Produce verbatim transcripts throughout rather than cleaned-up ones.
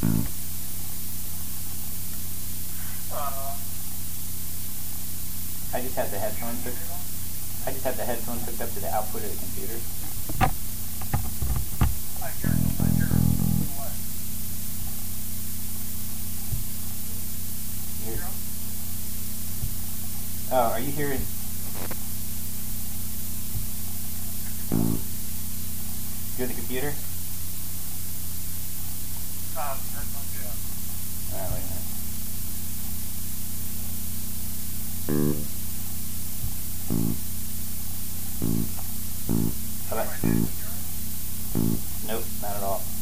Uh, I just had the headphones hooked. I just had the headphones hooked up to the output of the computer. I hear, I hear what? You hear? Hear 'em? Oh, are you hearing? You're the computer? Um, headphones, yeah. Alright, wait a minute. How about? Right, can you hear it? Nope, not at all.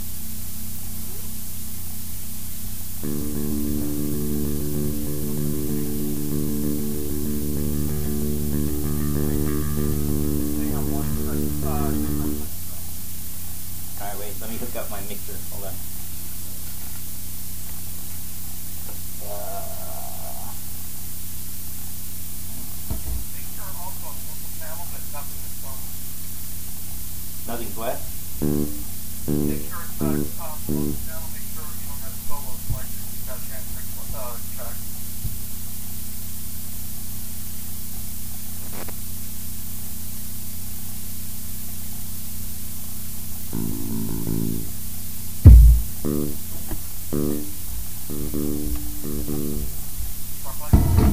Hang on one second. Uh, Alright, wait, let me hook up my mixer. Hold on. Uh, make sure also on the local panel that nothing is on. nothing's wet? Make sure it's not, um, local panel, make sure you don't have solo selection. You've got a chance to, uh, check. Start playing.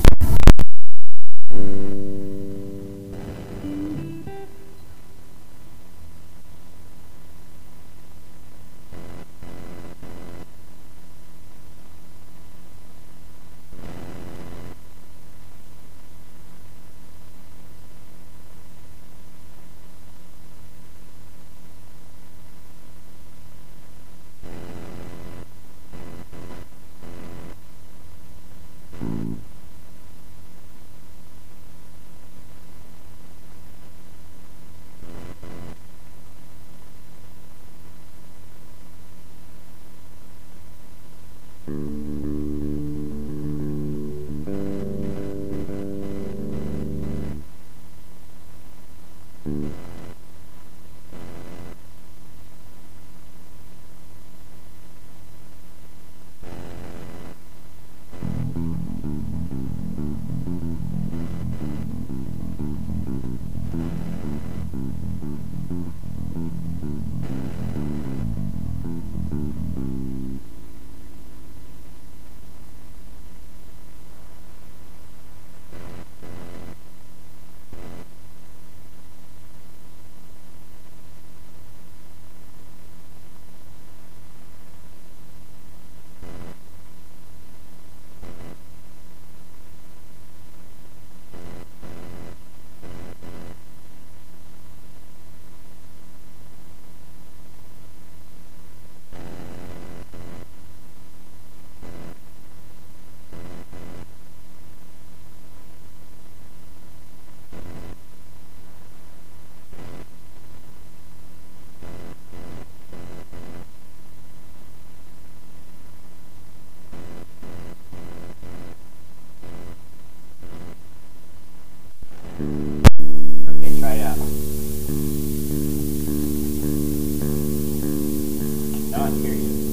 Okay, try it out. Cannot hear you.